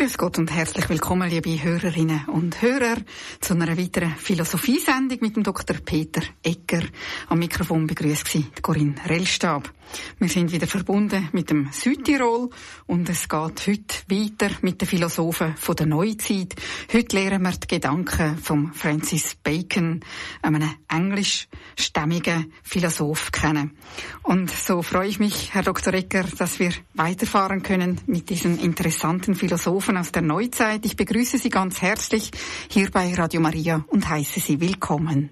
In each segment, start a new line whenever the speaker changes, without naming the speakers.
Grüß Gott und herzlich willkommen, liebe Hörerinnen und Hörer, zu einer weiteren Philosophiesendung mit dem Dr. Peter Egger. Am Mikrofon begrüßt Sie Corinne Rellstab. Wir sind wieder verbunden mit dem Südtirol und es geht heute weiter mit den Philosophen von der Neuzeit. Heute lernen wir die Gedanken von Francis Bacon, einem englischstämmigen Philosoph, kennen. Und so freue ich mich, Herr Dr. Egger, dass wir weiterfahren können mit diesen interessanten Philosophen aus der Neuzeit. Ich begrüße Sie ganz herzlich hier bei Radio Maria und heiße Sie willkommen.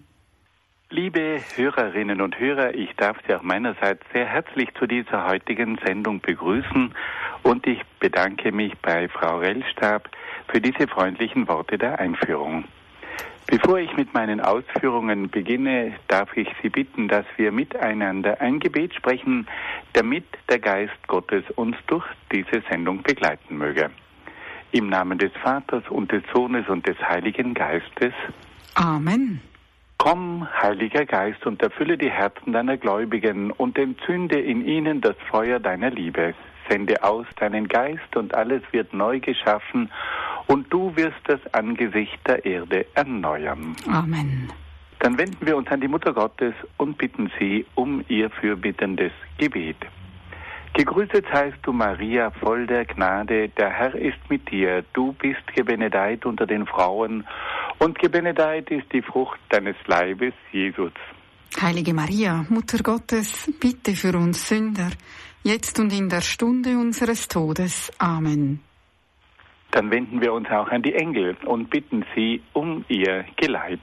Liebe Hörerinnen und Hörer, ich darf Sie auch meinerseits sehr herzlich zu dieser heutigen Sendung begrüßen und ich bedanke mich bei Frau Rellstab für diese freundlichen Worte der Einführung. Bevor ich mit meinen Ausführungen beginne, darf ich Sie bitten, dass wir miteinander ein Gebet sprechen, damit der Geist Gottes uns durch diese Sendung begleiten möge. Im Namen des Vaters und des Sohnes und des Heiligen Geistes.
Amen.
Komm, Heiliger Geist, und erfülle die Herzen deiner Gläubigen und entzünde in ihnen das Feuer deiner Liebe. Sende aus deinen Geist und alles wird neu geschaffen und du wirst das Angesicht der Erde erneuern.
Amen.
Dann wenden wir uns an die Mutter Gottes und bitten sie um ihr fürbittendes Gebet. Gegrüßet seist du, Maria, voll der Gnade, der Herr ist mit dir. Du bist gebenedeit unter den Frauen und gebenedeit ist die Frucht deines Leibes, Jesus.
Heilige Maria, Mutter Gottes, bitte für uns Sünder, jetzt und in der Stunde unseres Todes. Amen.
Dann wenden wir uns auch an die Engel und bitten sie um ihr Geleit.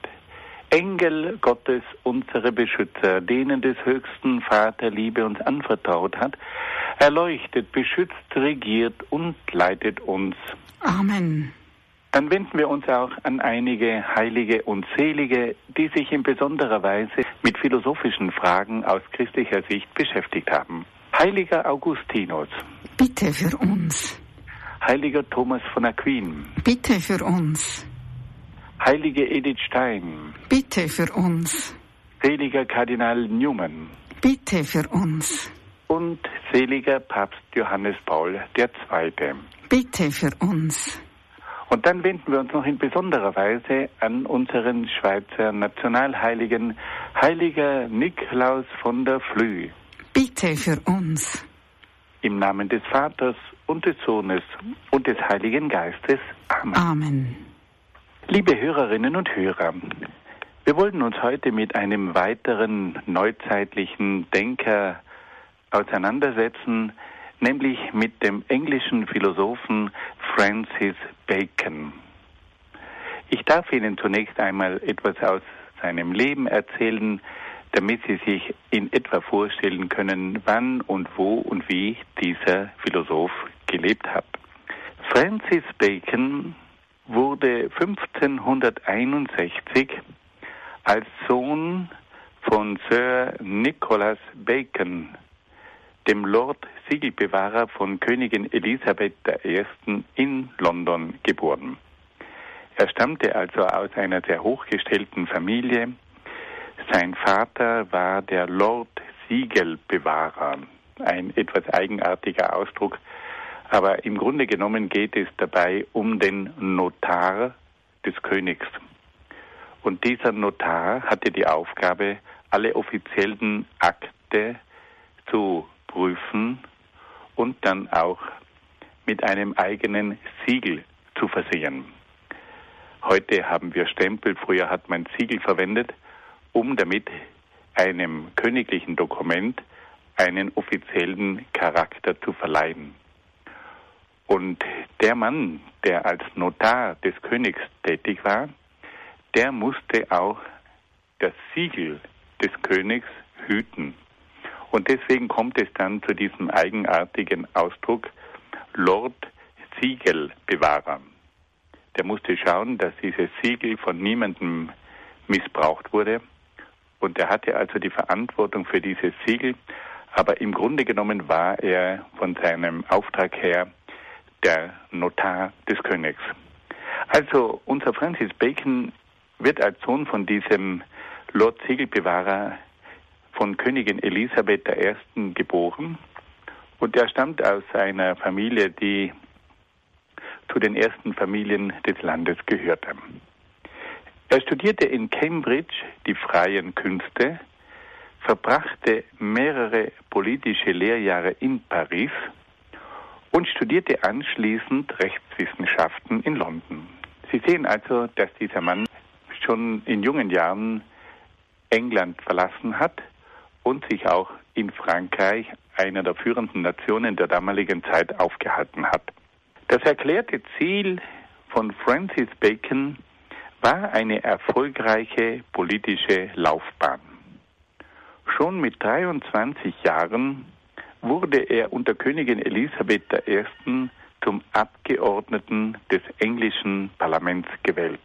Engel Gottes, unsere Beschützer, denen des höchsten Vater Liebe uns anvertraut hat, erleuchtet, beschützt, regiert und leitet uns.
Amen.
Dann wenden wir uns auch an einige Heilige und Selige, die sich in besonderer Weise mit philosophischen Fragen aus christlicher Sicht beschäftigt haben. Heiliger Augustinus.
Bitte für uns.
Heiliger Thomas von Aquin.
Bitte für uns.
Heilige Edith Stein.
Bitte für uns.
Seliger Kardinal Newman.
Bitte für uns.
Und seliger Papst Johannes Paul II.
Bitte für uns.
Und dann wenden wir uns noch in besonderer Weise an unseren Schweizer Nationalheiligen, Heiliger Nikolaus von der Flüe.
Bitte für uns.
Im Namen des Vaters und des Sohnes und des Heiligen Geistes. Amen.
Amen.
Liebe Hörerinnen und Hörer, wir wollen uns heute mit einem weiteren neuzeitlichen Denker auseinandersetzen, nämlich mit dem englischen Philosophen Francis Bacon. Ich darf Ihnen zunächst einmal etwas aus seinem Leben erzählen, damit Sie sich in etwa vorstellen können, wann und wo und wie dieser Philosoph gelebt hat. Francis Bacon wurde 1561 als Sohn von Sir Nicholas Bacon, dem Lord Siegelbewahrer von Königin Elisabeth I. in London, geboren. Er stammte also aus einer sehr hochgestellten Familie. Sein Vater war der Lord Siegelbewahrer, ein etwas eigenartiger Ausdruck, aber im Grunde genommen geht es dabei um den Notar des Königs. Und dieser Notar hatte die Aufgabe, alle offiziellen Akte zu prüfen und dann auch mit einem eigenen Siegel zu versehen. Heute haben wir Stempel, früher hat man Siegel verwendet, um damit einem königlichen Dokument einen offiziellen Charakter zu verleihen. Und der Mann, der als Notar des Königs tätig war, der musste auch das Siegel des Königs hüten. Und deswegen kommt es dann zu diesem eigenartigen Ausdruck Lord Siegelbewahrer. Der musste schauen, dass dieses Siegel von niemandem missbraucht wurde. Und er hatte also die Verantwortung für dieses Siegel. Aber im Grunde genommen war er von seinem Auftrag her der Notar des Königs. Also unser Francis Bacon wird als Sohn von diesem Lord Siegelbewahrer von Königin Elisabeth I. geboren. Und er stammt aus einer Familie, die zu zu den ersten Familien des Landes gehörte. Er studierte in Cambridge die freien Künste, verbrachte mehrere politische Lehrjahre in Paris und studierte anschließend Rechtswissenschaften in London. Sie sehen also, dass dieser Mann schon in jungen Jahren England verlassen hat und sich auch in Frankreich, einer der führenden Nationen der damaligen Zeit, aufgehalten hat. Das erklärte Ziel von Francis Bacon war eine erfolgreiche politische Laufbahn. Schon mit 23 Jahren wurde er unter Königin Elisabeth I. zum Abgeordneten des englischen Parlaments gewählt.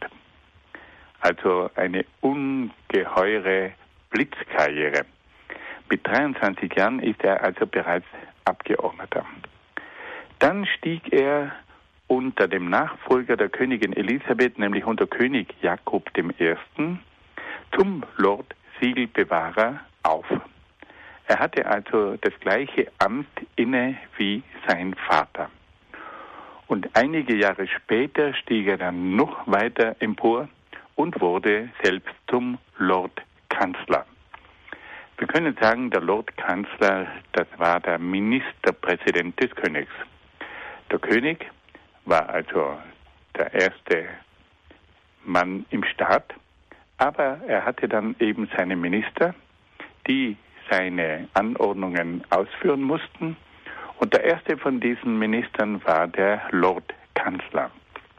Also eine ungeheure Blitzkarriere. Mit 23 Jahren ist er also bereits Abgeordneter. Dann stieg er unter dem Nachfolger der Königin Elisabeth, nämlich unter König Jakob I., zum Lord Siegelbewahrer auf. Er hatte also das gleiche Amt inne wie sein Vater. Und einige Jahre später stieg er dann noch weiter empor und wurde selbst zum Lord Kanzler. Wir können sagen, der Lord Kanzler, das war der Ministerpräsident des Königs. Der König war also der erste Mann im Staat, aber er hatte dann eben seine Minister, die seine Anordnungen ausführen mussten. Und der erste von diesen Ministern war der Lord Kanzler.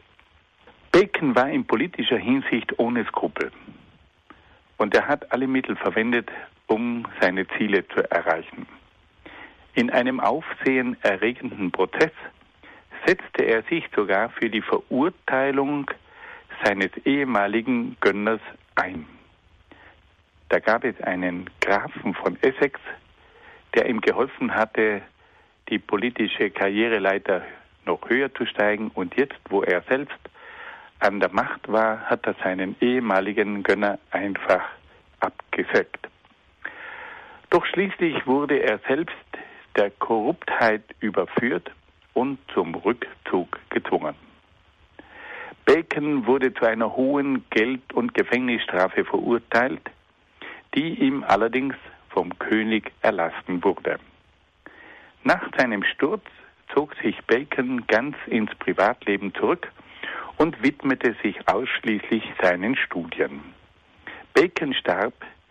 Bacon war in politischer Hinsicht ohne Skrupel. Und er hat alle Mittel verwendet, um seine Ziele zu erreichen. In einem aufsehenerregenden Prozess setzte er sich sogar für die Verurteilung seines ehemaligen Gönners ein. Da gab es einen Grafen von Essex, der ihm geholfen hatte, die politische Karriereleiter noch höher zu steigen. Und jetzt, wo er selbst an der Macht war, hat er seinen ehemaligen Gönner einfach abgesägt. Doch schließlich wurde er selbst der Korruptheit überführt und zum Rückzug gezwungen. Bacon wurde zu einer hohen Geld- und Gefängnisstrafe verurteilt, die ihm allerdings vom König erlassen wurde. Nach seinem Sturz zog sich Bacon ganz ins Privatleben zurück und widmete sich ausschließlich seinen Studien. Bacon starb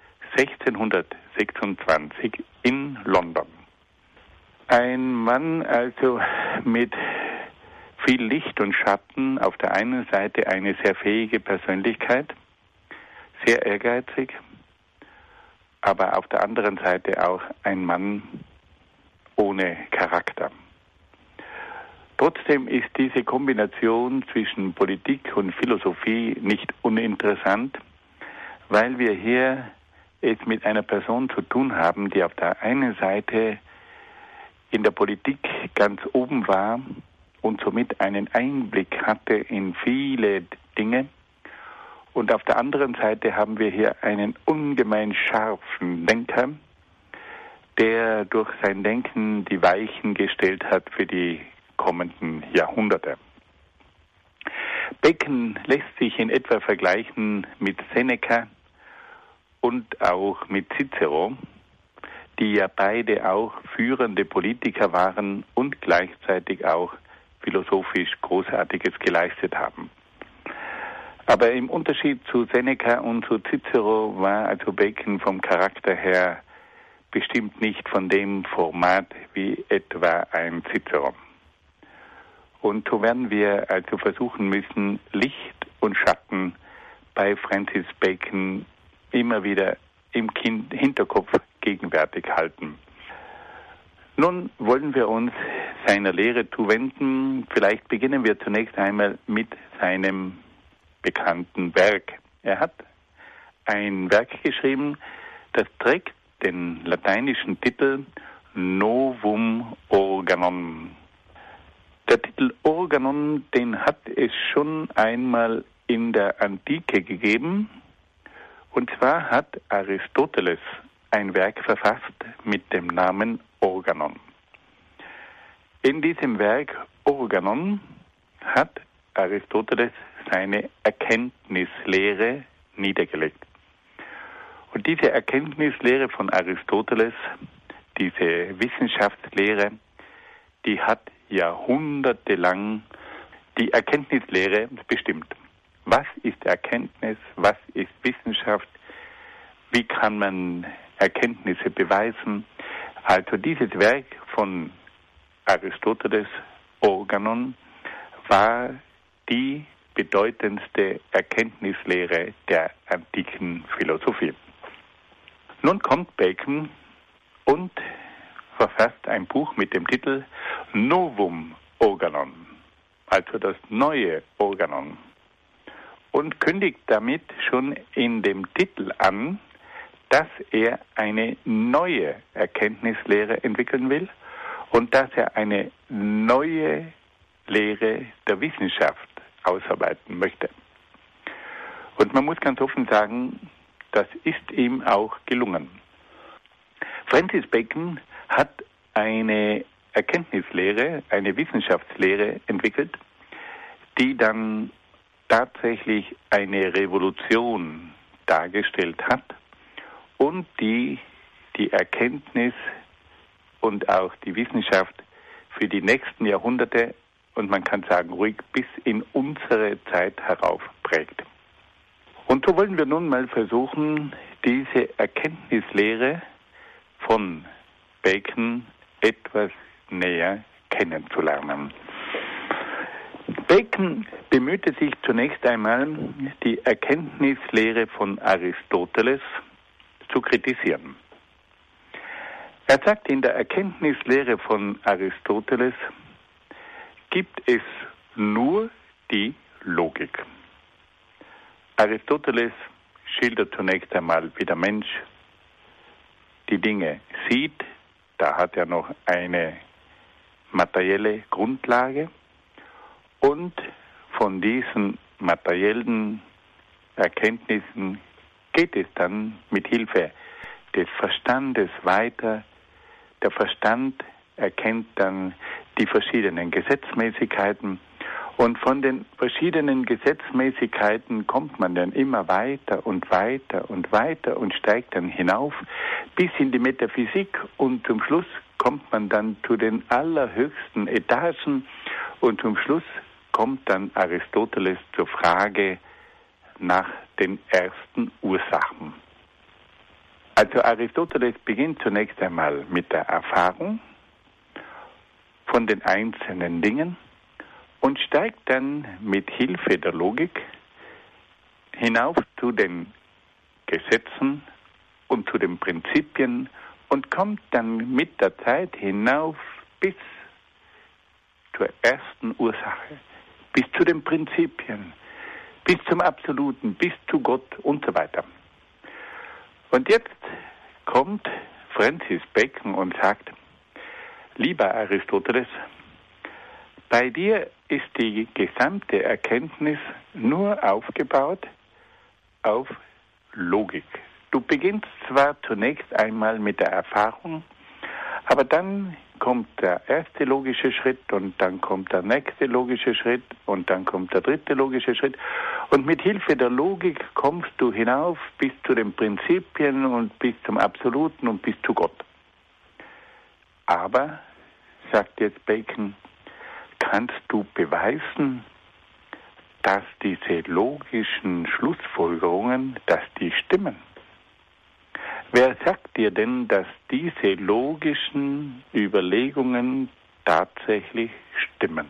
1626 in London. Ein Mann also mit viel Licht und Schatten, auf der einen Seite eine sehr fähige Persönlichkeit, sehr ehrgeizig, aber auf der anderen Seite auch ein Mann ohne Charakter. Trotzdem ist diese Kombination zwischen Politik und Philosophie nicht uninteressant, weil wir hier es mit einer Person zu tun haben, die auf der einen Seite in der Politik ganz oben war und somit einen Einblick hatte in viele Dinge. Und auf der anderen Seite haben wir hier einen ungemein scharfen Denker, der durch sein Denken die Weichen gestellt hat für die kommenden Jahrhunderte. Bacon lässt sich in etwa vergleichen mit Seneca und auch mit Cicero, die ja beide auch führende Politiker waren und gleichzeitig auch philosophisch Großartiges geleistet haben. Aber im Unterschied zu Seneca und zu Cicero war also Bacon vom Charakter her bestimmt nicht von dem Format wie etwa ein Cicero. Und so werden wir also versuchen müssen, Licht und Schatten bei Francis Bacon immer wieder im Hinterkopf gegenwärtig halten. Nun wollen wir uns seiner Lehre zuwenden. Vielleicht beginnen wir zunächst einmal mit seinem bekannten Werk. Er hat ein Werk geschrieben, das trägt den lateinischen Titel Novum Organon. Der Titel Organon, den hat es schon einmal in der Antike gegeben. Und zwar hat Aristoteles ein Werk verfasst mit dem Namen Organon. In diesem Werk Organon hat Aristoteles seine Erkenntnislehre niedergelegt. Und diese Erkenntnislehre von Aristoteles, diese Wissenschaftslehre, die hat jahrhundertelang die Erkenntnislehre bestimmt. Was ist Erkenntnis? Was ist Wissenschaft? Wie kann man Erkenntnisse beweisen? Also dieses Werk von Aristoteles, Organon, war die bedeutendste Erkenntnislehre der antiken Philosophie. Nun kommt Bacon und verfasst ein Buch mit dem Titel Novum Organon, also das neue Organon, und kündigt damit schon in dem Titel an, dass er eine neue Erkenntnislehre entwickeln will und dass er eine neue Lehre der Wissenschaft ausarbeiten möchte. Und man muss ganz offen sagen, das ist ihm auch gelungen. Francis Bacon hat eine Erkenntnislehre, eine Wissenschaftslehre entwickelt, die dann tatsächlich eine Revolution dargestellt hat und die Erkenntnis und auch die Wissenschaft für die nächsten Jahrhunderte, und man kann sagen ruhig bis in unsere Zeit herauf prägt. Und so wollen wir nun mal versuchen, diese Erkenntnislehre von Bacon etwas näher kennenzulernen. Bacon bemühte sich zunächst einmal, die Erkenntnislehre von Aristoteles zu kritisieren. Er sagt, in der Erkenntnislehre von Aristoteles gibt es nur die Logik. Aristoteles schildert zunächst einmal, wie der Mensch die Dinge sieht. Da hat er noch eine materielle Grundlage. Und von diesen materiellen Erkenntnissen geht es dann mit Hilfe des Verstandes weiter. Der Verstand erkennt dann die verschiedenen Gesetzmäßigkeiten. Und von den verschiedenen Gesetzmäßigkeiten kommt man dann immer weiter und weiter und weiter und steigt dann hinauf bis in die Metaphysik, und zum Schluss kommt man dann zu den allerhöchsten Etagen, und zum Schluss kommt dann Aristoteles zur Frage nach den ersten Ursachen. Also Aristoteles beginnt zunächst einmal mit der Erfahrung von den einzelnen Dingen und steigt dann mit Hilfe der Logik hinauf zu den Gesetzen und zu den Prinzipien und kommt dann mit der Zeit hinauf bis zur ersten Ursache, bis zu den Prinzipien, bis zum Absoluten, bis zu Gott und so weiter. Und jetzt kommt Francis Bacon und sagt: Lieber Aristoteles, bei dir ist die gesamte Erkenntnis nur aufgebaut auf Logik. Du beginnst zwar zunächst einmal mit der Erfahrung, aber dann kommt der erste logische Schritt und dann kommt der nächste logische Schritt und dann kommt der dritte logische Schritt. Und mit Hilfe der Logik kommst du hinauf bis zu den Prinzipien und bis zum Absoluten und bis zu Gott. Aber, sagt jetzt Bacon, kannst du beweisen, dass diese logischen Schlussfolgerungen, dass die stimmen? Wer sagt dir denn, dass diese logischen Überlegungen tatsächlich stimmen?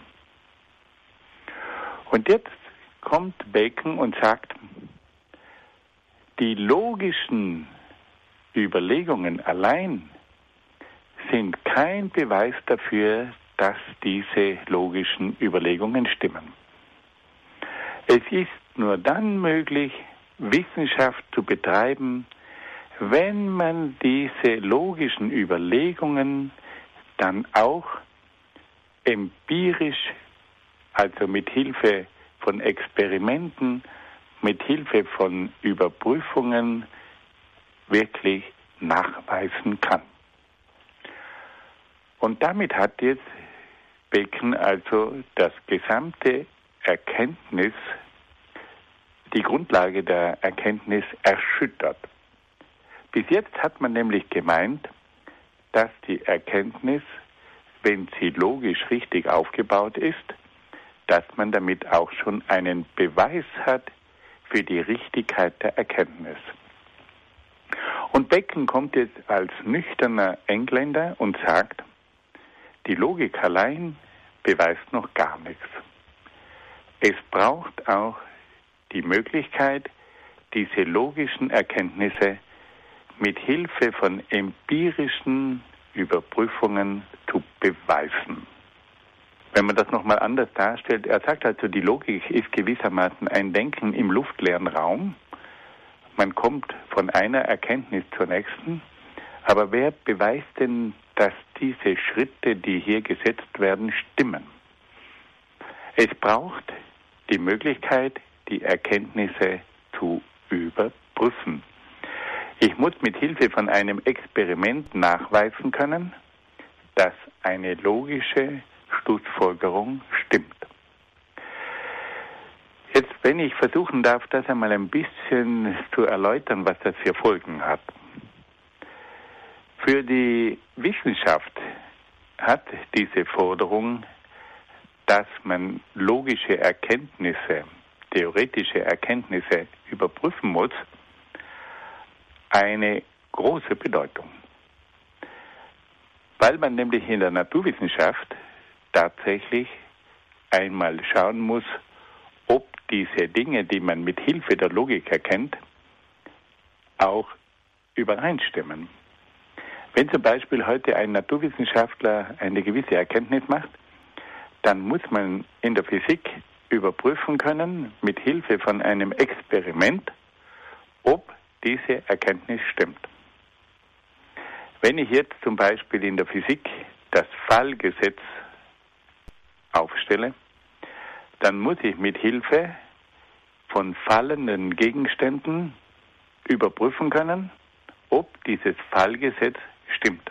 Und jetzt kommt Bacon und sagt, die logischen Überlegungen allein sind kein Beweis dafür, dass diese logischen Überlegungen stimmen. Es ist nur dann möglich, Wissenschaft zu betreiben, wenn man diese logischen Überlegungen dann auch empirisch, also mit Hilfe von Experimenten, mit Hilfe von Überprüfungen wirklich nachweisen kann. Und damit hat jetzt Bacon also das gesamte Erkenntnis, die Grundlage der Erkenntnis erschüttert. Bis jetzt hat man nämlich gemeint, dass die Erkenntnis, wenn sie logisch richtig aufgebaut ist, dass man damit auch schon einen Beweis hat für die Richtigkeit der Erkenntnis. Und Bacon kommt jetzt als nüchterner Engländer und sagt, die Logik allein beweist noch gar nichts. Es braucht auch die Möglichkeit, diese logischen Erkenntnisse mit Hilfe von empirischen Überprüfungen zu beweisen. Wenn man das nochmal anders darstellt, er sagt also, die Logik ist gewissermaßen ein Denken im luftleeren Raum. Man kommt von einer Erkenntnis zur nächsten, aber wer beweist denn, dass diese Schritte, die hier gesetzt werden, stimmen? Es braucht die Möglichkeit, die Erkenntnisse zu überprüfen. Ich muss mit Hilfe von einem Experiment nachweisen können, dass eine logische Schlussfolgerung stimmt. Jetzt, wenn ich versuchen darf, das einmal ein bisschen zu erläutern, was das für Folgen hat. Für die Wissenschaft hat diese Forderung, dass man logische Erkenntnisse, theoretische Erkenntnisse überprüfen muss, eine große Bedeutung. Weil man nämlich in der Naturwissenschaft tatsächlich einmal schauen muss, ob diese Dinge, die man mit Hilfe der Logik erkennt, auch übereinstimmen. Wenn zum Beispiel heute ein Naturwissenschaftler eine gewisse Erkenntnis macht, dann muss man in der Physik überprüfen können, mit Hilfe von einem Experiment, ob diese Erkenntnis stimmt. Wenn ich jetzt zum Beispiel in der Physik das Fallgesetz aufstelle, dann muss ich mit Hilfe von fallenden Gegenständen überprüfen können, ob dieses Fallgesetz stimmt.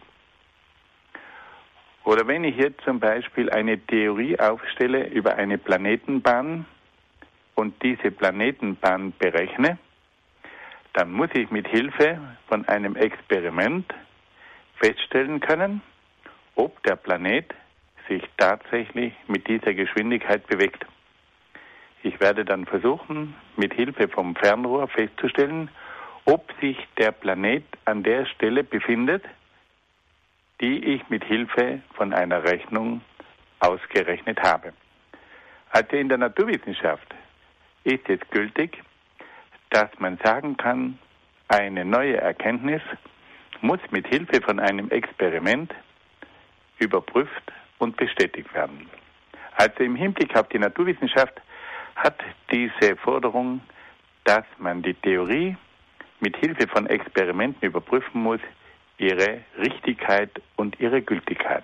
Oder wenn ich jetzt zum Beispiel eine Theorie aufstelle über eine Planetenbahn und diese Planetenbahn berechne, dann muss ich mit Hilfe von einem Experiment feststellen können, ob der Planet sich tatsächlich mit dieser Geschwindigkeit bewegt. Ich werde dann versuchen, mit Hilfe vom Fernrohr festzustellen, ob sich der Planet an der Stelle befindet, die ich mit Hilfe von einer Rechnung ausgerechnet habe. Also in der Naturwissenschaft ist es gültig, dass man sagen kann, eine neue Erkenntnis muss mit Hilfe von einem Experiment überprüft und bestätigt werden. Also im Hinblick auf die Naturwissenschaft hat diese Forderung, dass man die Theorie mit Hilfe von Experimenten überprüfen muss, ihre Richtigkeit und ihre Gültigkeit.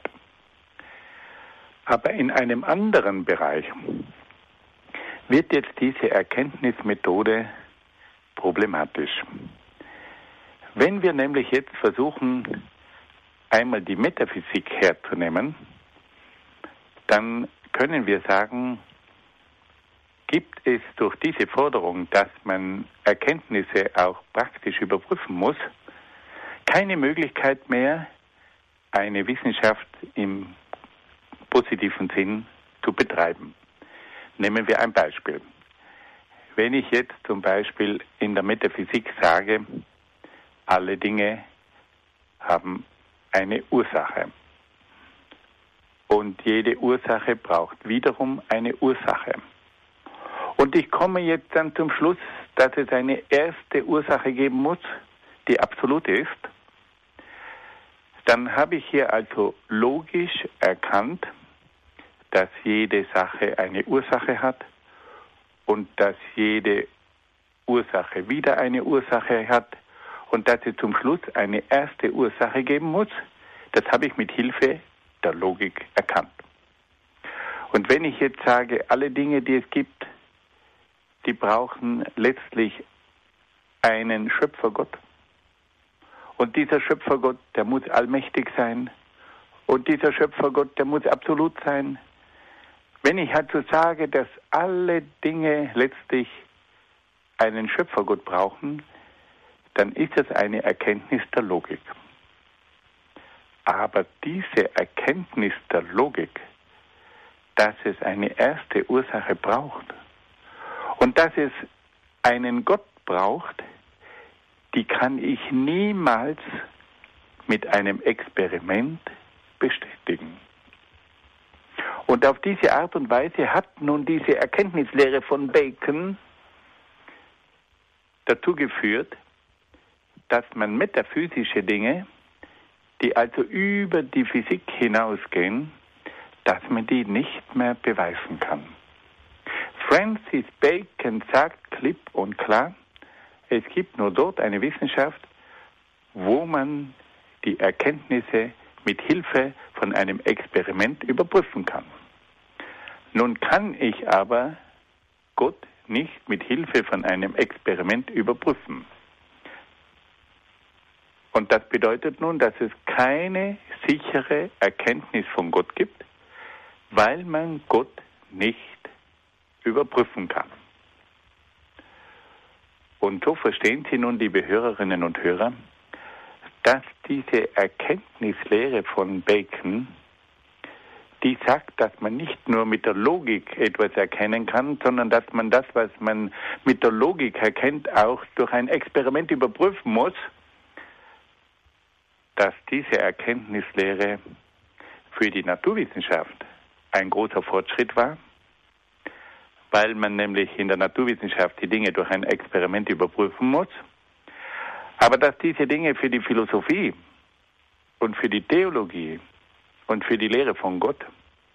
Aber in einem anderen Bereich wird jetzt diese Erkenntnismethode problematisch. Wenn wir nämlich jetzt versuchen, einmal die Metaphysik herzunehmen, dann können wir sagen, gibt es durch diese Forderung, dass man Erkenntnisse auch praktisch überprüfen muss, keine Möglichkeit mehr, eine Wissenschaft im positiven Sinn zu betreiben. Nehmen wir ein Beispiel. Wenn ich jetzt zum Beispiel in der Metaphysik sage, alle Dinge haben eine Ursache und jede Ursache braucht wiederum eine Ursache. Und ich komme jetzt dann zum Schluss, dass es eine erste Ursache geben muss, die absolute ist. Dann habe ich hier also logisch erkannt, dass jede Sache eine Ursache hat und dass jede Ursache wieder eine Ursache hat und dass es zum Schluss eine erste Ursache geben muss. Das habe ich mit Hilfe der Logik erkannt. Und wenn ich jetzt sage, alle Dinge, die es gibt, die brauchen letztlich einen Schöpfergott. Und dieser Schöpfergott, der muss allmächtig sein Und dieser Schöpfergott, der muss absolut sein. Wenn ich also sage, dass alle Dinge letztlich einen Schöpfergott brauchen, dann ist das eine Erkenntnis der Logik. Aber diese Erkenntnis der Logik, dass es eine erste Ursache braucht und dass es einen Gott braucht, die kann ich niemals mit einem Experiment bestätigen. Und auf diese Art und Weise hat nun diese Erkenntnislehre von Bacon dazu geführt, dass man metaphysische Dinge, die also über die Physik hinausgehen, dass man die nicht mehr beweisen kann. Francis Bacon sagt klipp und klar, es gibt nur dort eine Wissenschaft, wo man die Erkenntnisse mit Hilfe von einem Experiment überprüfen kann. Nun kann ich aber Gott nicht mit Hilfe von einem Experiment überprüfen. Und das bedeutet nun, dass es keine sichere Erkenntnis von Gott gibt, weil man Gott nicht überprüfen kann. Und so verstehen Sie nun, liebe Hörerinnen und Hörer, dass diese Erkenntnislehre von Bacon, die sagt, dass man nicht nur mit der Logik etwas erkennen kann, sondern dass man das, was man mit der Logik erkennt, auch durch ein Experiment überprüfen muss, dass diese Erkenntnislehre für die Naturwissenschaft ein großer Fortschritt war, weil man nämlich in der Naturwissenschaft die Dinge durch ein Experiment überprüfen muss, aber dass diese Dinge für die Philosophie und für die Theologie und für die Lehre von Gott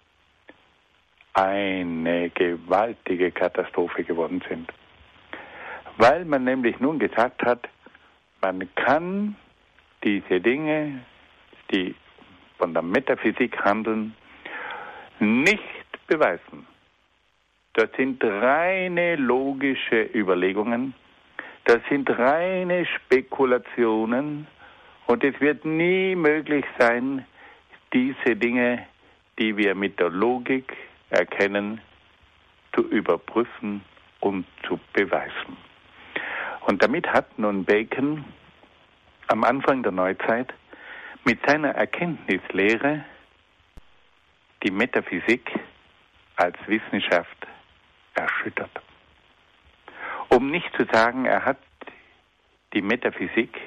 eine gewaltige Katastrophe geworden sind. Weil man nämlich nun gesagt hat, man kann diese Dinge, die von der Metaphysik handeln, nicht beweisen. Das sind reine logische Überlegungen, das sind reine Spekulationen und es wird nie möglich sein, diese Dinge, die wir mit der Logik erkennen, zu überprüfen und zu beweisen. Und damit hat nun Bacon am Anfang der Neuzeit mit seiner Erkenntnislehre die Metaphysik als Wissenschaft erschüttert. Um nicht zu sagen, er hat die Metaphysik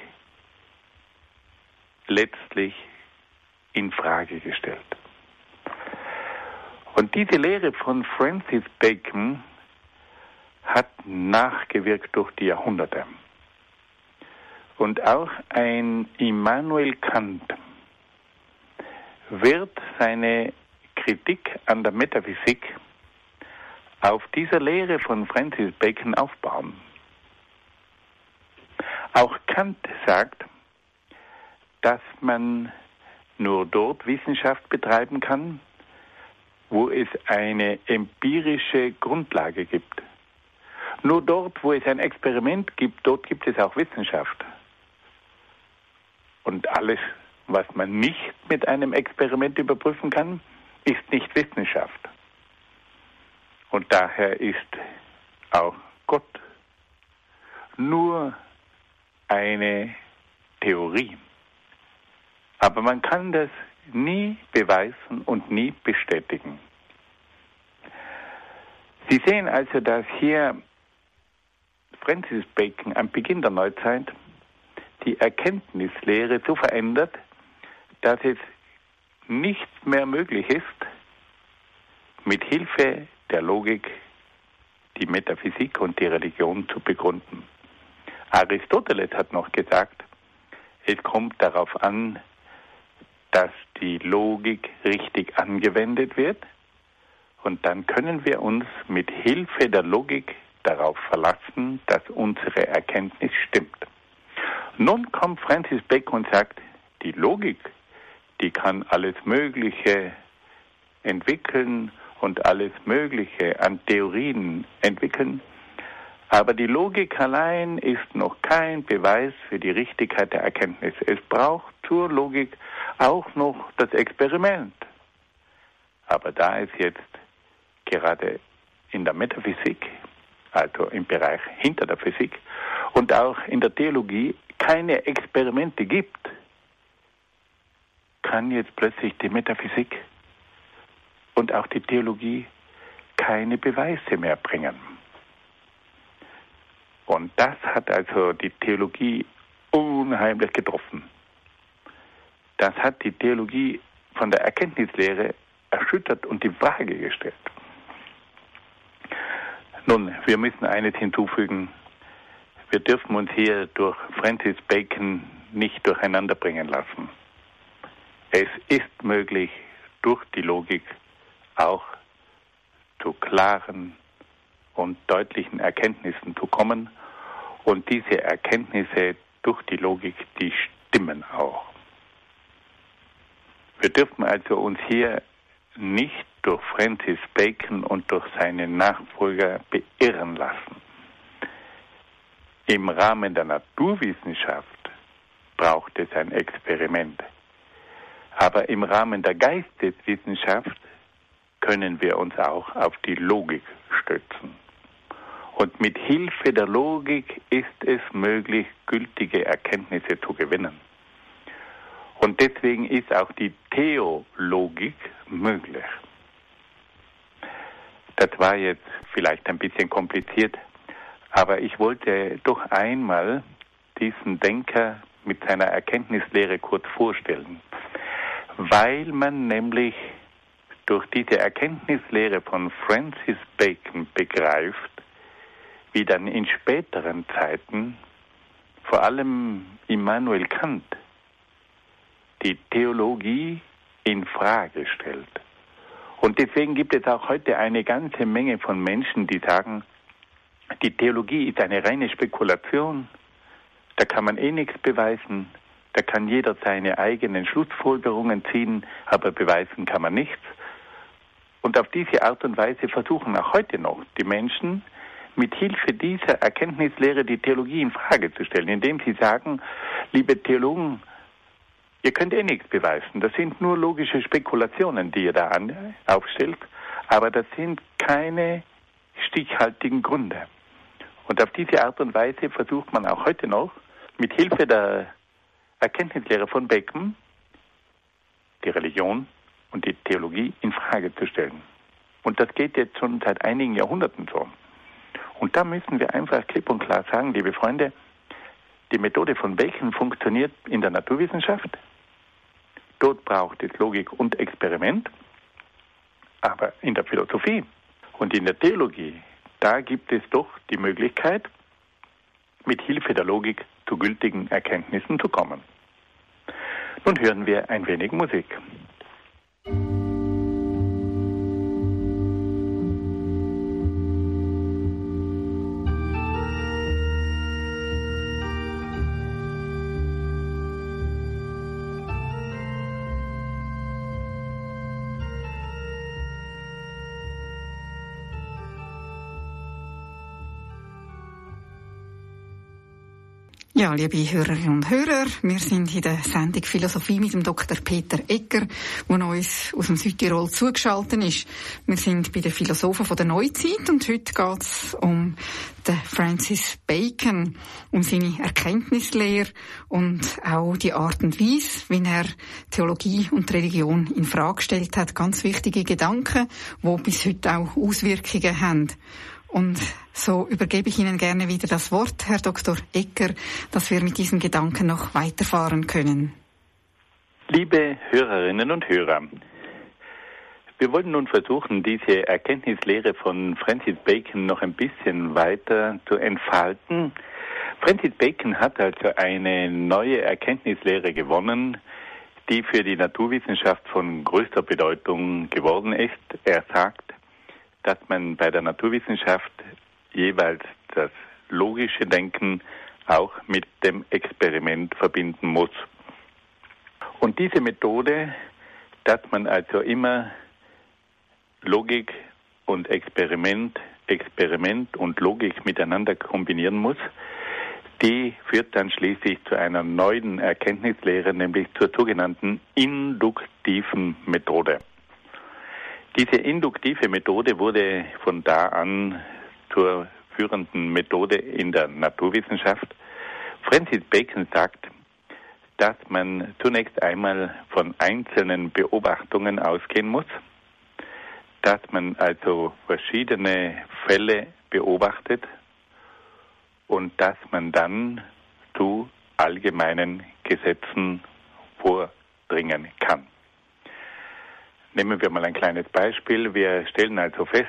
letztlich in Frage gestellt. Und diese Lehre von Francis Bacon hat nachgewirkt durch die Jahrhunderte. Und auch ein Immanuel Kant wird seine Kritik an der Metaphysik auf dieser Lehre von Francis Bacon aufbauen. Auch Kant sagt, dass man nur dort Wissenschaft betreiben kann, wo es eine empirische Grundlage gibt. Nur dort, wo es ein Experiment gibt, dort gibt es auch Wissenschaft. Und alles, was man nicht mit einem Experiment überprüfen kann, ist nicht Wissenschaft. Und daher ist auch Gott nur eine Theorie. Aber man kann das nie beweisen und nie bestätigen. Sie sehen also, dass hier Francis Bacon am Beginn der Neuzeit die Erkenntnislehre so verändert, dass es nicht mehr möglich ist, mit Hilfe der Logik die Metaphysik und die Religion zu begründen. Aristoteles hat noch gesagt, es kommt darauf an, dass die Logik richtig angewendet wird und dann können wir uns mit Hilfe der Logik darauf verlassen, dass unsere Erkenntnis stimmt. Nun kommt Francis Bacon und sagt, die Logik, die kann alles Mögliche entwickeln und alles Mögliche an Theorien entwickeln, aber die Logik allein ist noch kein Beweis für die Richtigkeit der Erkenntnis. Es braucht zur Logik auch noch das Experiment. Aber da es jetzt gerade in der Metaphysik, also im Bereich hinter der Physik und auch in der Theologie keine Experimente gibt, kann jetzt plötzlich die Metaphysik und auch die Theologie keine Beweise mehr bringen. Und das hat also die Theologie unheimlich getroffen. Das hat die Theologie von der Erkenntnislehre erschüttert und die Frage gestellt. Nun, wir müssen eines hinzufügen. Wir dürfen uns hier durch Francis Bacon nicht durcheinander bringen lassen. Es ist möglich, durch die Logik auch zu klaren und deutlichen Erkenntnissen zu kommen. Und diese Erkenntnisse durch die Logik, die stimmen auch. Wir dürfen also uns hier nicht durch Francis Bacon und durch seine Nachfolger beirren lassen. Im Rahmen der Naturwissenschaft braucht es ein Experiment. Aber im Rahmen der Geisteswissenschaft können wir uns auch auf die Logik stützen. Und mit Hilfe der Logik ist es möglich, gültige Erkenntnisse zu gewinnen. Und deswegen ist auch die Theologik möglich. Das war jetzt vielleicht ein bisschen kompliziert, aber ich wollte doch einmal diesen Denker mit seiner Erkenntnislehre kurz vorstellen, weil man nämlich durch diese Erkenntnislehre von Francis Bacon begreift, wie dann in späteren Zeiten, vor allem Immanuel Kant, die Theologie in Frage stellt. Und deswegen gibt es auch heute eine ganze Menge von Menschen, die sagen, die Theologie ist eine reine Spekulation, da kann man nichts beweisen, da kann jeder seine eigenen Schlussfolgerungen ziehen, aber beweisen kann man nichts. Und auf diese Art und Weise versuchen auch heute noch die Menschen, mit Hilfe dieser Erkenntnislehre die Theologie in Frage zu stellen, indem sie sagen, liebe Theologen, ihr könnt nichts beweisen. Das sind nur logische Spekulationen, die ihr da aufstellt, aber das sind keine stichhaltigen Gründe. Und auf diese Art und Weise versucht man auch heute noch, mit Hilfe der Erkenntnislehre von Bacon, die Religion und die Theologie in Frage zu stellen. Und das geht jetzt schon seit einigen Jahrhunderten so. Und da müssen wir einfach klipp und klar sagen, liebe Freunde, die Methode von Bacon funktioniert in der Naturwissenschaft. Dort braucht es Logik und Experiment. Aber in der Philosophie und in der Theologie, da gibt es doch die Möglichkeit, mit Hilfe der Logik zu gültigen Erkenntnissen zu kommen. Nun hören wir ein wenig Musik.
Ja, liebe Hörerinnen und Hörer, wir sind in der Sendung Philosophie mit dem Dr. Peter Egger, der uns aus dem Südtirol zugeschaltet ist. Wir sind bei den Philosophen von der Neuzeit und heute geht es um den Francis Bacon, um seine Erkenntnislehre und auch die Art und Weise, wie er Theologie und Religion in Frage gestellt hat. Ganz wichtige Gedanken, die bis heute auch Auswirkungen haben. Und so übergebe ich Ihnen gerne wieder das Wort, Herr Dr. Egger, dass wir mit diesen Gedanken noch weiterfahren können.
Liebe Hörerinnen und Hörer, wir wollen nun versuchen, diese Erkenntnislehre von Francis Bacon noch ein bisschen weiter zu entfalten. Francis Bacon hat also eine neue Erkenntnislehre gewonnen, die für die Naturwissenschaft von größter Bedeutung geworden ist. Er sagt, dass man bei der Naturwissenschaft jeweils das logische Denken auch mit dem Experiment verbinden muss. Und diese Methode, dass man also immer Logik und Experiment und Logik miteinander kombinieren muss, die führt dann schließlich zu einer neuen Erkenntnislehre, nämlich zur sogenannten induktiven Methode. Diese induktive Methode wurde von da an zur führenden Methode in der Naturwissenschaft. Francis Bacon sagt, dass man zunächst einmal von einzelnen Beobachtungen ausgehen muss, dass man also verschiedene Fälle beobachtet und dass man dann zu allgemeinen Gesetzen vordringen kann. Nehmen wir mal ein kleines Beispiel. Wir stellen also fest,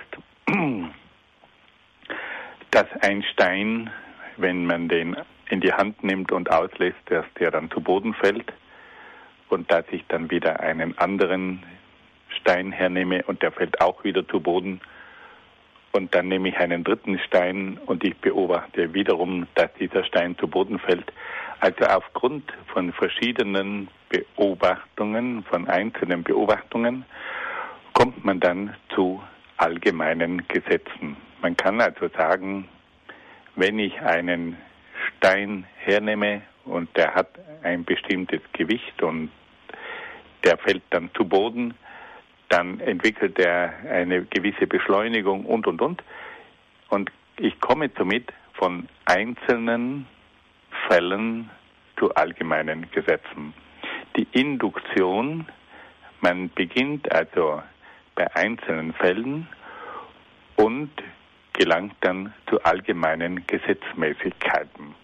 dass ein Stein, wenn man den in die Hand nimmt und auslässt, dass der dann zu Boden fällt und dass ich dann wieder einen anderen Stein hernehme und der fällt auch wieder zu Boden und dann nehme ich einen dritten Stein und ich beobachte wiederum, dass dieser Stein zu Boden fällt. Also aufgrund von verschiedenen Beobachtungen, von einzelnen Beobachtungen, kommt man dann zu allgemeinen Gesetzen. Man kann also sagen, wenn ich einen Stein hernehme und der hat ein bestimmtes Gewicht und der fällt dann zu Boden, dann entwickelt er eine gewisse Beschleunigung und. Und ich komme somit von einzelnen Fällen zu allgemeinen Gesetzen. Die Induktion, man beginnt also bei einzelnen Fällen und gelangt dann zu allgemeinen Gesetzmäßigkeiten.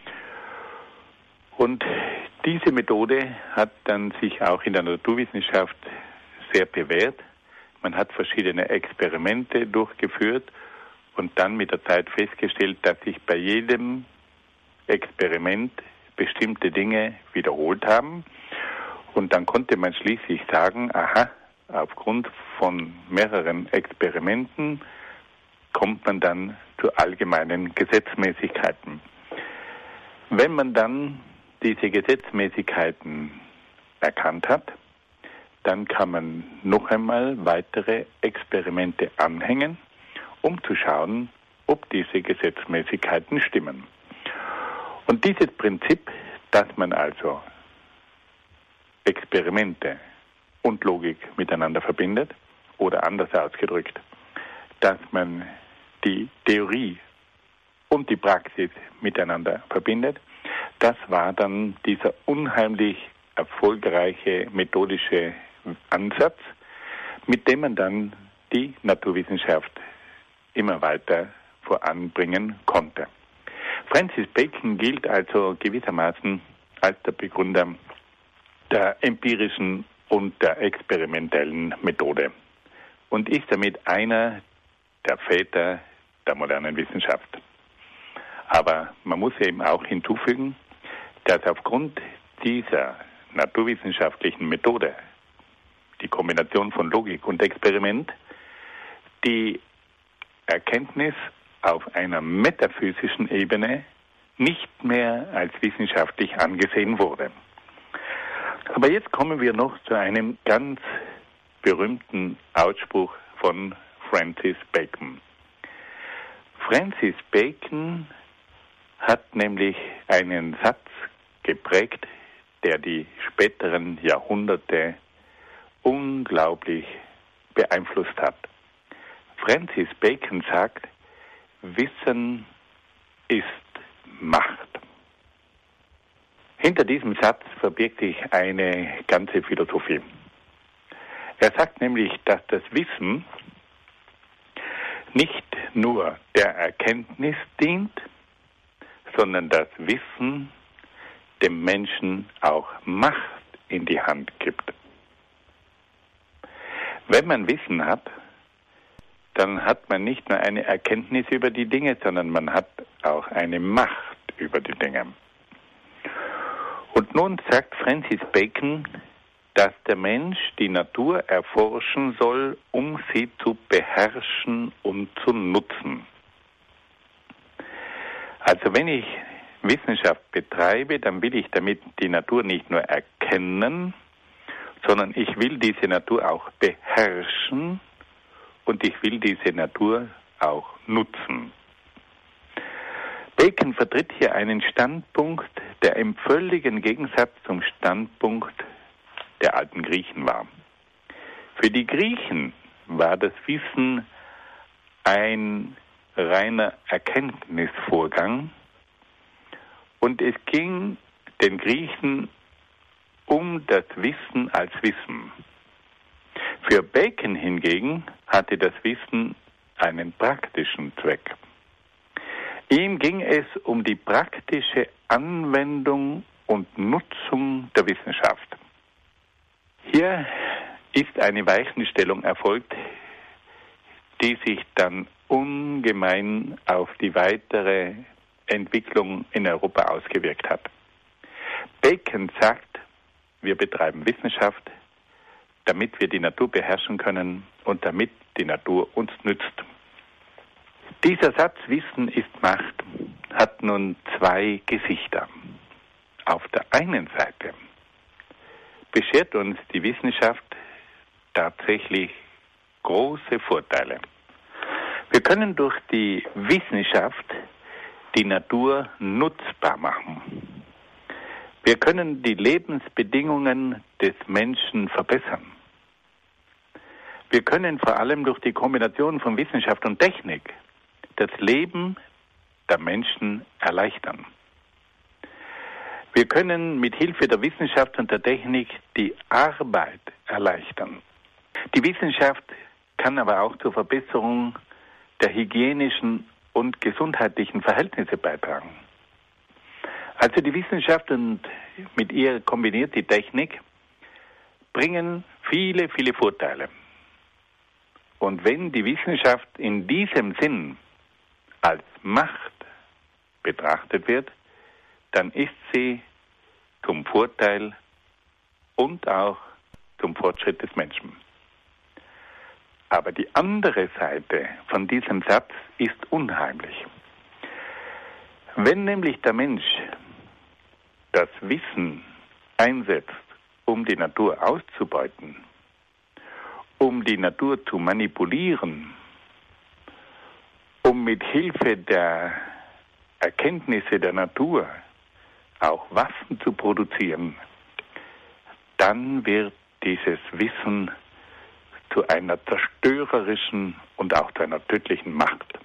Und diese Methode hat dann sich auch in der Naturwissenschaft sehr bewährt. Man hat verschiedene Experimente durchgeführt und dann mit der Zeit festgestellt, dass sich bei jedem Experiment bestimmte Dinge wiederholt haben. Und dann konnte man schließlich sagen, aha, aufgrund von mehreren Experimenten kommt man dann zu allgemeinen Gesetzmäßigkeiten. Wenn man dann diese Gesetzmäßigkeiten erkannt hat, dann kann man noch einmal weitere Experimente anhängen, um zu schauen, ob diese Gesetzmäßigkeiten stimmen. Und dieses Prinzip, dass man also Experimente und Logik miteinander verbindet, oder anders ausgedrückt, dass man die Theorie und die Praxis miteinander verbindet, das war dann dieser unheimlich erfolgreiche methodische Ansatz, mit dem man dann die Naturwissenschaft immer weiter voranbringen konnte. Francis Bacon gilt also gewissermaßen als der Begründer der empirischen und der experimentellen Methode und ist damit einer der Väter der modernen Wissenschaft. Aber man muss eben auch hinzufügen, dass aufgrund dieser naturwissenschaftlichen Methode, die Kombination von Logik und Experiment, die Erkenntnis auf einer metaphysischen Ebene nicht mehr als wissenschaftlich angesehen wurde. Aber jetzt kommen wir noch zu einem ganz berühmten Ausspruch von Francis Bacon. Francis Bacon hat nämlich einen Satz geprägt, der die späteren Jahrhunderte unglaublich beeinflusst hat. Francis Bacon sagt, Wissen ist Macht. Hinter diesem Satz verbirgt sich eine ganze Philosophie. Er sagt nämlich, dass das Wissen nicht nur der Erkenntnis dient, sondern das Wissen dem Menschen auch Macht in die Hand gibt. Wenn man Wissen hat, dann hat man nicht nur eine Erkenntnis über die Dinge, sondern man hat auch eine Macht über die Dinge. Und nun sagt Francis Bacon, dass der Mensch die Natur erforschen soll, um sie zu beherrschen und zu nutzen. Also wenn ich Wissenschaft betreibe, dann will ich damit die Natur nicht nur erkennen, sondern ich will diese Natur auch beherrschen und ich will diese Natur auch nutzen. Bacon vertritt hier einen Standpunkt, der im völligen Gegensatz zum Standpunkt der alten Griechen war. Für die Griechen war das Wissen ein reiner Erkenntnisvorgang und es ging den Griechen um das Wissen als Wissen. Für Bacon hingegen hatte das Wissen einen praktischen Zweck. Ihm ging es um die praktische Anwendung und Nutzung der Wissenschaft. Hier ist eine Weichenstellung erfolgt, die sich dann ungemein auf die weitere Entwicklung in Europa ausgewirkt hat. Bacon sagt, wir betreiben Wissenschaft, damit wir die Natur beherrschen können und damit die Natur uns nützt. Dieser Satz Wissen ist Macht hat nun zwei Gesichter. Auf der einen Seite beschert uns die Wissenschaft tatsächlich große Vorteile. Wir können durch die Wissenschaft die Natur nutzbar machen. Wir können die Lebensbedingungen des Menschen verbessern. Wir können vor allem durch die Kombination von Wissenschaft und Technik das Leben der Menschen erleichtern. Wir können mit Hilfe der Wissenschaft und der Technik die Arbeit erleichtern. Die Wissenschaft kann aber auch zur Verbesserung der hygienischen und gesundheitlichen Verhältnisse beitragen. Also die Wissenschaft und mit ihr kombiniert die Technik bringen viele, viele Vorteile. Und wenn die Wissenschaft in diesem Sinn als Macht betrachtet wird, dann ist sie zum Vorteil und auch zum Fortschritt des Menschen. Aber die andere Seite von diesem Satz ist unheimlich. Wenn nämlich der Mensch das Wissen einsetzt, um die Natur auszubeuten, um die Natur zu manipulieren, um mit Hilfe der Erkenntnisse der Natur auch Waffen zu produzieren, dann wird dieses Wissen zu einer zerstörerischen und auch zu einer tödlichen Macht.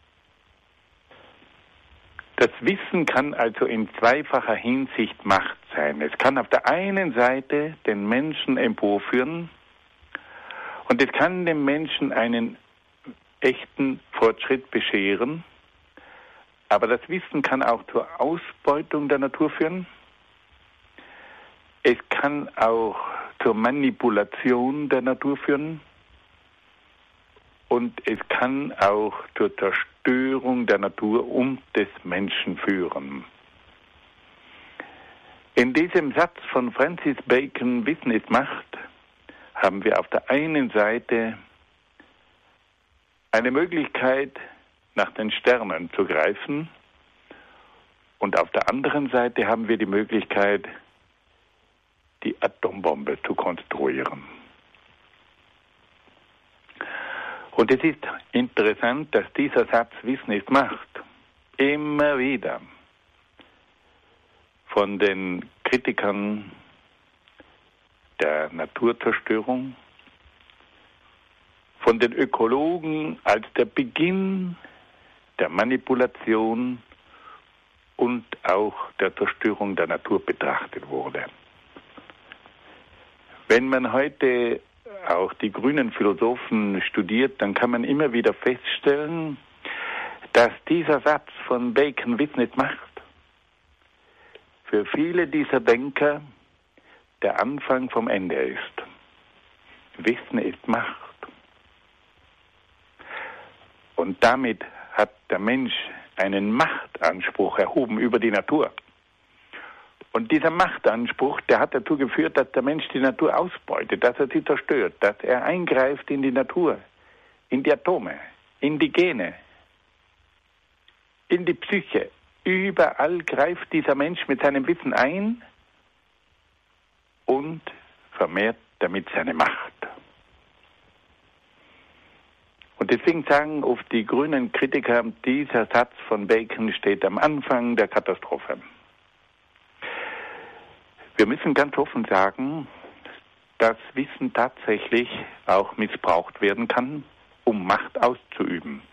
Das Wissen kann also in zweifacher Hinsicht Macht sein. Es kann auf der einen Seite den Menschen emporführen und es kann dem Menschen einen echten Fortschritt bescheren, aber das Wissen kann auch zur Ausbeutung der Natur führen. Es kann auch zur Manipulation der Natur führen und es kann auch zur Zerstörung der Natur und des Menschen führen. In diesem Satz von Francis Bacon, Wissen ist Macht, haben wir auf der einen Seite eine Möglichkeit, nach den Sternen zu greifen und auf der anderen Seite haben wir die Möglichkeit, die Atombombe zu konstruieren. Und es ist interessant, dass dieser Satz Wissen ist Macht immer wieder von den Kritikern der Naturzerstörung, von den Ökologen als der Beginn der Manipulation und auch der Zerstörung der Natur betrachtet wurde. Wenn man heute auch die grünen Philosophen studiert, dann kann man immer wieder feststellen, dass dieser Satz von Bacon Wissen ist Macht für viele dieser Denker der Anfang vom Ende ist. Wissen ist Macht. Und damit hat der Mensch einen Machtanspruch erhoben über die Natur. Und dieser Machtanspruch, der hat dazu geführt, dass der Mensch die Natur ausbeutet, dass er sie zerstört, dass er eingreift in die Natur, in die Atome, in die Gene, in die Psyche. Überall greift dieser Mensch mit seinem Wissen ein und vermehrt damit seine Macht. Und deswegen sagen oft die grünen Kritiker, dieser Satz von Bacon steht am Anfang der Katastrophe. Wir müssen ganz offen sagen, dass Wissen tatsächlich auch missbraucht werden kann, um Macht auszuüben.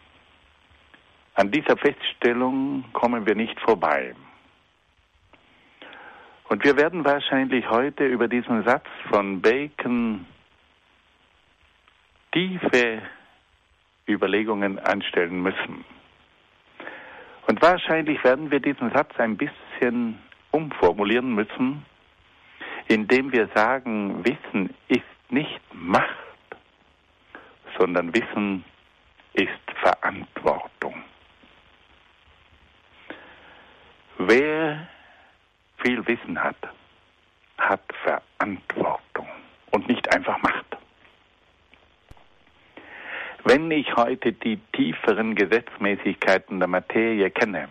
An dieser Feststellung kommen wir nicht vorbei. Und wir werden wahrscheinlich heute über diesen Satz von Bacon tiefe Überlegungen anstellen müssen. Und wahrscheinlich werden wir diesen Satz ein bisschen umformulieren müssen, indem wir sagen, Wissen ist nicht Macht, sondern Wissen ist Verantwortung. Wer viel Wissen hat, hat Verantwortung und nicht einfach Macht. Wenn ich heute die tieferen Gesetzmäßigkeiten der Materie kenne,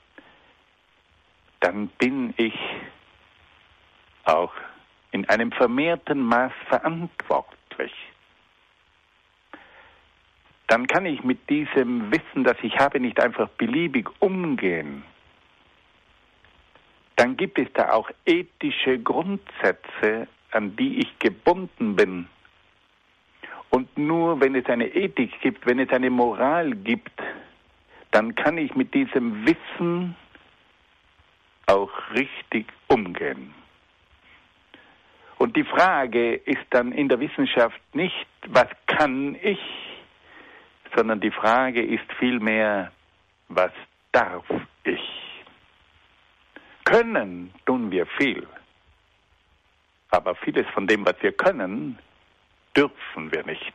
dann bin ich auch in einem vermehrten Maß verantwortlich. Dann kann ich mit diesem Wissen, das ich habe, nicht einfach beliebig umgehen. Dann gibt es da auch ethische Grundsätze, an die ich gebunden bin. Und nur wenn es eine Ethik gibt, wenn es eine Moral gibt, dann kann ich mit diesem Wissen auch richtig umgehen. Und die Frage ist dann in der Wissenschaft nicht, was kann ich, sondern die Frage ist vielmehr, was darf ich? Können tun wir viel, aber vieles von dem, was wir können, dürfen wir nicht.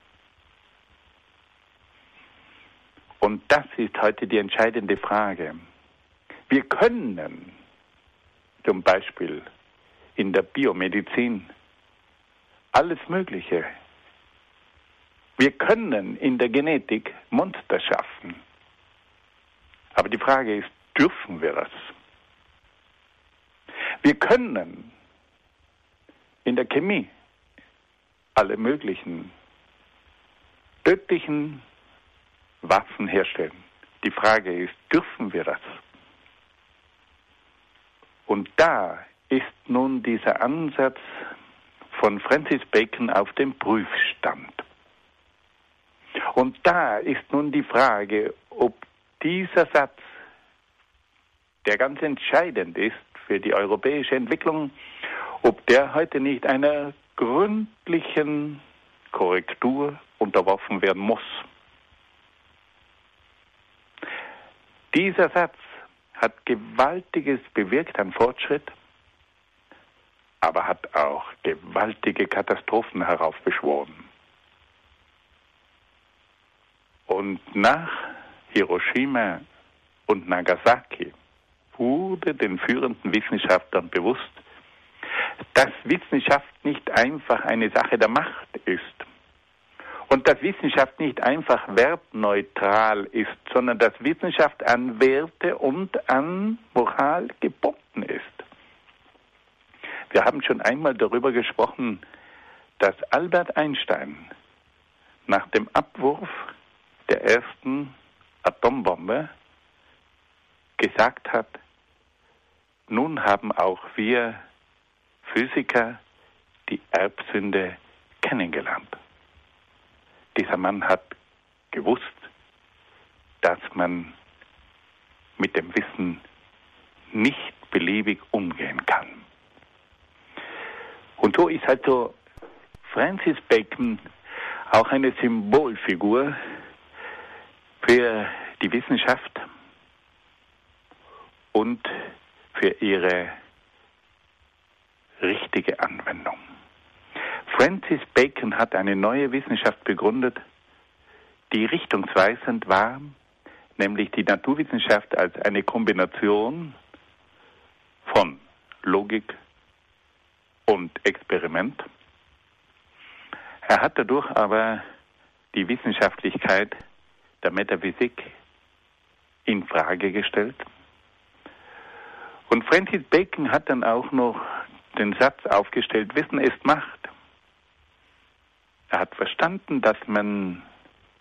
Und das ist heute die entscheidende Frage. Wir können zum Beispiel in der Biomedizin alles Mögliche. Wir können in der Genetik Monster schaffen. Aber die Frage ist, dürfen wir das? Wir können in der Chemie alle möglichen tödlichen Waffen herstellen. Die Frage ist, dürfen wir das? Und da ist nun dieser Ansatz von Francis Bacon auf dem Prüfstand. Und da ist nun die Frage, ob dieser Satz, der ganz entscheidend ist für die europäische Entwicklung, ob der heute nicht einer gründlichen Korrektur unterworfen werden muss. Dieser Satz hat Gewaltiges bewirkt an Fortschritt, aber hat auch gewaltige Katastrophen heraufbeschworen. Und nach Hiroshima und Nagasaki wurde den führenden Wissenschaftlern bewusst, dass Wissenschaft nicht einfach eine Sache der Macht ist und dass Wissenschaft nicht einfach wertneutral ist, sondern dass Wissenschaft an Werte und an Moral gebunden ist. Wir haben schon einmal darüber gesprochen, dass Albert Einstein nach dem Abwurf der ersten Atombombe gesagt hat, nun haben auch wir Physiker die Erbsünde kennengelernt. Dieser Mann hat gewusst, dass man mit dem Wissen nicht beliebig umgehen kann. Und so ist also Francis Bacon auch eine Symbolfigur für die Wissenschaft und für ihre richtige Anwendung. Francis Bacon hat eine neue Wissenschaft begründet, die richtungsweisend war, nämlich die Naturwissenschaft als eine Kombination von Logik und Experiment. Er hat dadurch aber die Wissenschaftlichkeit der Metaphysik in Frage gestellt. Und Francis Bacon hat dann auch noch den Satz aufgestellt, Wissen ist Macht. Er hat verstanden, dass man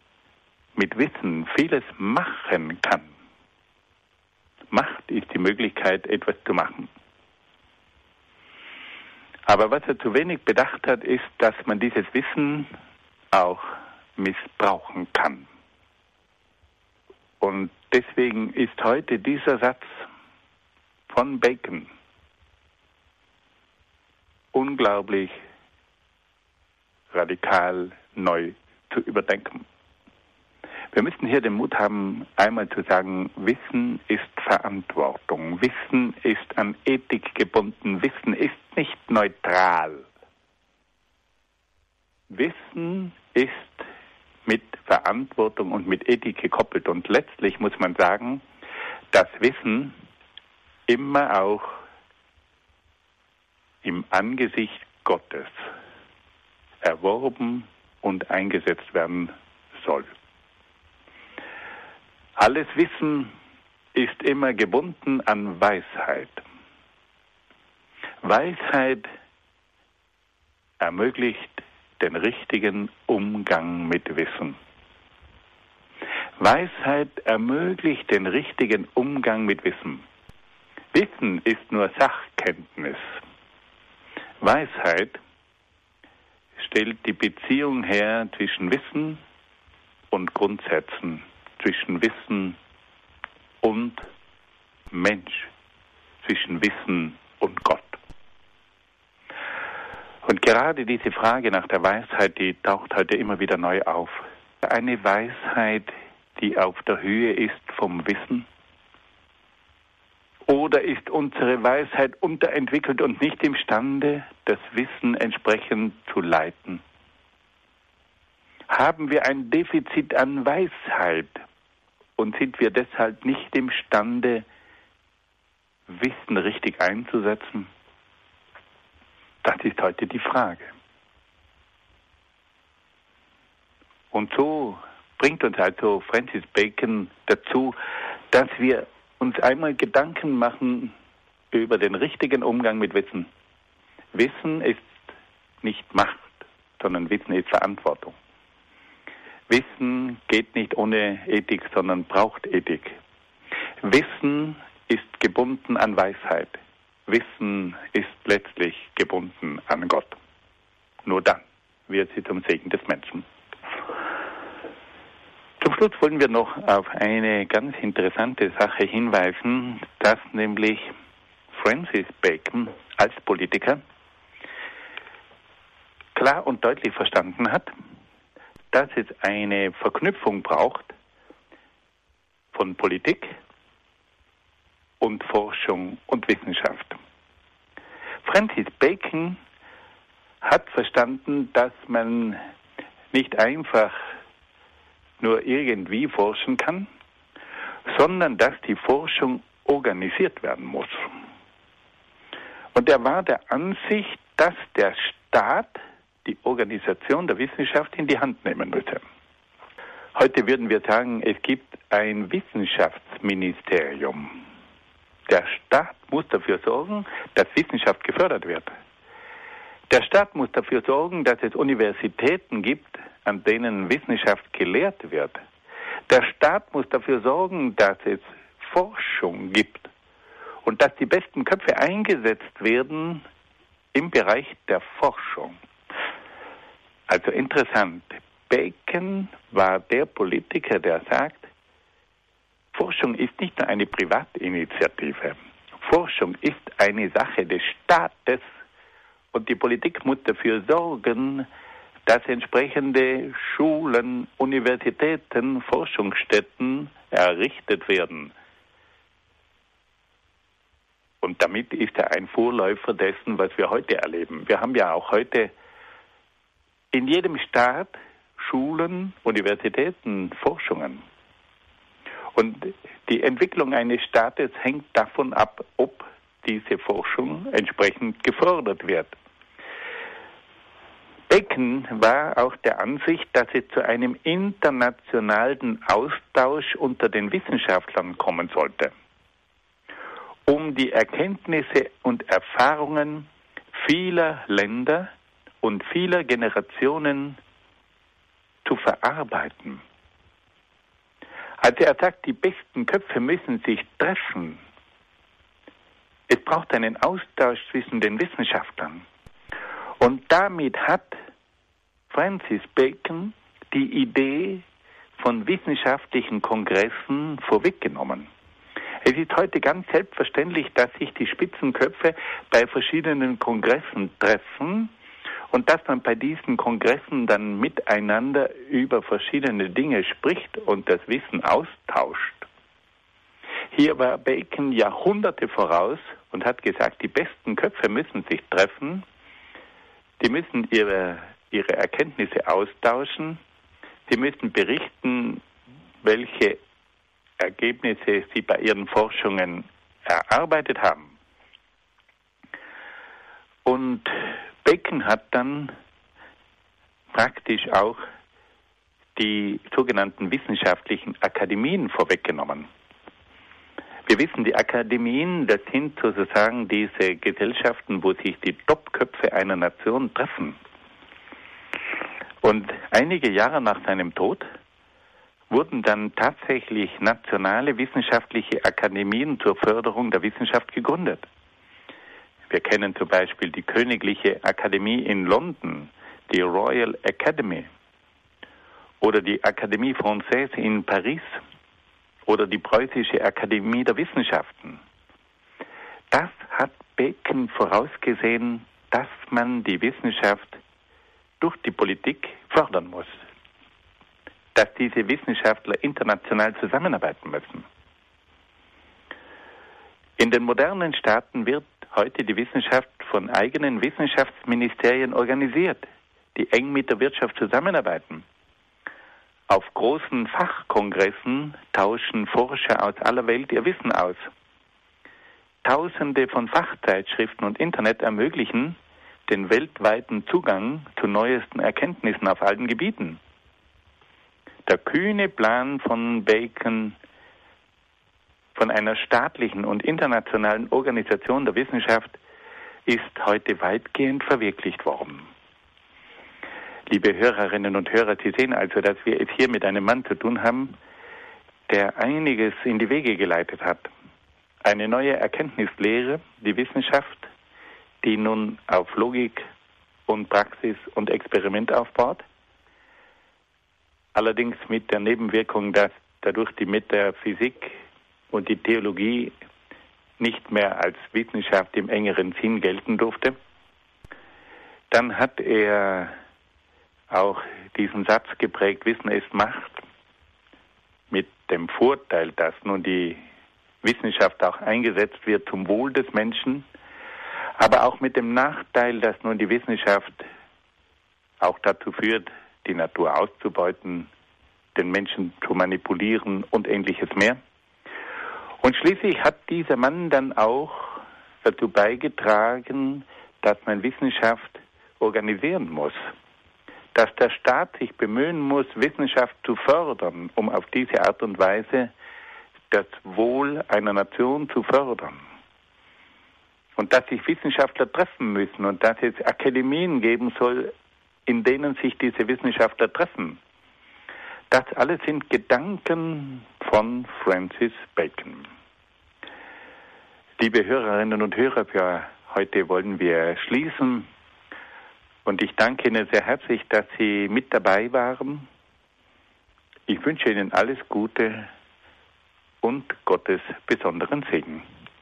mit Wissen vieles machen kann. Macht ist die Möglichkeit, etwas zu machen. Aber was er zu wenig bedacht hat, ist, dass man dieses Wissen auch missbrauchen kann. Und deswegen ist heute dieser Satz von Bacon unglaublich radikal neu zu überdenken. Wir müssen hier den Mut haben, einmal zu sagen, Wissen ist Verantwortung. Wissen ist an Ethik gebunden. Wissen ist nicht neutral. Wissen ist mit Verantwortung und mit Ethik gekoppelt. Und letztlich muss man sagen, dass Wissen immer auch im Angesicht Gottes erworben und eingesetzt werden soll. Alles Wissen ist immer gebunden an Weisheit. Weisheit ermöglicht den richtigen Umgang mit Wissen. Weisheit ermöglicht den richtigen Umgang mit Wissen. Wissen ist nur Sachkenntnis. Weisheit stellt die Beziehung her zwischen Wissen und Grundsätzen, zwischen Wissen und Mensch, zwischen Wissen und Gott. Und gerade diese Frage nach der Weisheit, die taucht heute immer wieder neu auf. Eine Weisheit, die auf der Höhe ist vom Wissen? Oder ist unsere Weisheit unterentwickelt und nicht imstande, das Wissen entsprechend zu leiten? Haben wir ein Defizit an Weisheit und sind wir deshalb nicht imstande, Wissen richtig einzusetzen? Das ist heute die Frage. Und so bringt uns also Francis Bacon dazu, dass wir uns einmal Gedanken machen über den richtigen Umgang mit Wissen. Wissen ist nicht Macht, sondern Wissen ist Verantwortung. Wissen geht nicht ohne Ethik, sondern braucht Ethik. Wissen ist gebunden an Weisheit. Wissen ist letztlich gebunden an Gott. Nur dann wird sie zum Segen des Menschen. Zum Schluss wollen wir noch auf eine ganz interessante Sache hinweisen, dass nämlich Francis Bacon als Politiker klar und deutlich verstanden hat, dass es eine Verknüpfung braucht von Politik und Forschung und Wissenschaft. Francis Bacon hat verstanden, dass man nicht einfach nur irgendwie forschen kann, sondern dass die Forschung organisiert werden muss. Und er war der Ansicht, dass der Staat die Organisation der Wissenschaft in die Hand nehmen müsse. Heute würden wir sagen, es gibt ein Wissenschaftsministerium. Der Staat muss dafür sorgen, dass Wissenschaft gefördert wird. Der Staat muss dafür sorgen, dass es Universitäten gibt, an denen Wissenschaft gelehrt wird. Der Staat muss dafür sorgen, dass es Forschung gibt und dass die besten Köpfe eingesetzt werden im Bereich der Forschung. Also interessant. Bacon war der Politiker, der sagt, Forschung ist nicht nur eine Privatinitiative. Forschung ist eine Sache des Staates und die Politik muss dafür sorgen, dass entsprechende Schulen, Universitäten, Forschungsstätten errichtet werden. Und damit ist er ein Vorläufer dessen, was wir heute erleben. Wir haben ja auch heute in jedem Staat Schulen, Universitäten, Forschungen. Und die Entwicklung eines Staates hängt davon ab, ob diese Forschung entsprechend gefördert wird. Bacon war auch der Ansicht, dass es zu einem internationalen Austausch unter den Wissenschaftlern kommen sollte, um die Erkenntnisse und Erfahrungen vieler Länder und vieler Generationen zu verarbeiten. Also er sagt, die besten Köpfe müssen sich treffen. Es braucht einen Austausch zwischen den Wissenschaftlern. Und damit hat Francis Bacon die Idee von wissenschaftlichen Kongressen vorweggenommen. Es ist heute ganz selbstverständlich, dass sich die Spitzenköpfe bei verschiedenen Kongressen treffen und dass man bei diesen Kongressen dann miteinander über verschiedene Dinge spricht und das Wissen austauscht. Hier war Bacon Jahrhunderte voraus und hat gesagt, die besten Köpfe müssen sich treffen, die müssen ihre Erkenntnisse austauschen, sie müssen berichten, welche Ergebnisse sie bei ihren Forschungen erarbeitet haben. Und Bacon hat dann praktisch auch die sogenannten wissenschaftlichen Akademien vorweggenommen. Wir wissen, die Akademien, das sind sozusagen diese Gesellschaften, wo sich die Topköpfe einer Nation treffen. Und einige Jahre nach seinem Tod wurden dann tatsächlich nationale wissenschaftliche Akademien zur Förderung der Wissenschaft gegründet. Wir kennen zum Beispiel die Königliche Akademie in London, die Royal Academy, oder die Académie Française in Paris oder die Preußische Akademie der Wissenschaften. Das hat Bacon vorausgesehen, dass man die Wissenschaft durch die Politik fördern muss, dass diese Wissenschaftler international zusammenarbeiten müssen. In den modernen Staaten wird heute die Wissenschaft von eigenen Wissenschaftsministerien organisiert, die eng mit der Wirtschaft zusammenarbeiten. Auf großen Fachkongressen tauschen Forscher aus aller Welt ihr Wissen aus. Tausende von Fachzeitschriften und Internet ermöglichen den weltweiten Zugang zu neuesten Erkenntnissen auf allen Gebieten. Der kühne Plan von Bacon, von einer staatlichen und internationalen Organisation der Wissenschaft, ist heute weitgehend verwirklicht worden. Liebe Hörerinnen und Hörer, Sie sehen also, dass wir es hier mit einem Mann zu tun haben, der einiges in die Wege geleitet hat. Eine neue Erkenntnislehre, die Wissenschaft, die nun auf Logik und Praxis und Experiment aufbaut. Allerdings mit der Nebenwirkung, dass dadurch die Metaphysik und die Theologie nicht mehr als Wissenschaft im engeren Sinn gelten durfte. Dann hat er auch diesen Satz geprägt, Wissen ist Macht, mit dem Vorteil, dass nun die Wissenschaft auch eingesetzt wird zum Wohl des Menschen, aber auch mit dem Nachteil, dass nun die Wissenschaft auch dazu führt, die Natur auszubeuten, den Menschen zu manipulieren und Ähnliches mehr. Und schließlich hat dieser Mann dann auch dazu beigetragen, dass man Wissenschaft organisieren muss, dass der Staat sich bemühen muss, Wissenschaft zu fördern, um auf diese Art und Weise das Wohl einer Nation zu fördern. Und dass sich Wissenschaftler treffen müssen und dass es Akademien geben soll, in denen sich diese Wissenschaftler treffen. Das alles sind Gedanken von Francis Bacon. Liebe Hörerinnen und Hörer, für heute wollen wir schließen. Und ich danke Ihnen sehr herzlich, dass Sie mit dabei waren. Ich wünsche Ihnen alles Gute und Gottes besonderen Segen.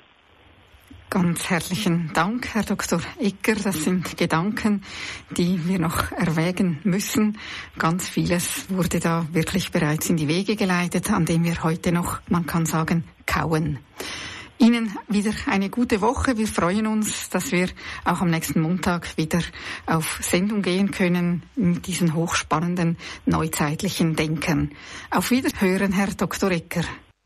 Ganz herzlichen Dank, Herr Dr. Egger. Das sind Gedanken, die wir noch erwägen müssen. Ganz vieles wurde da wirklich bereits in die Wege geleitet, an dem wir heute noch, man kann sagen, kauen. Ihnen wieder eine gute Woche. Wir freuen uns, dass wir auch am nächsten Montag wieder auf Sendung gehen können mit diesen hochspannenden neuzeitlichen Denken. Auf Wiederhören, Herr Dr. Egger.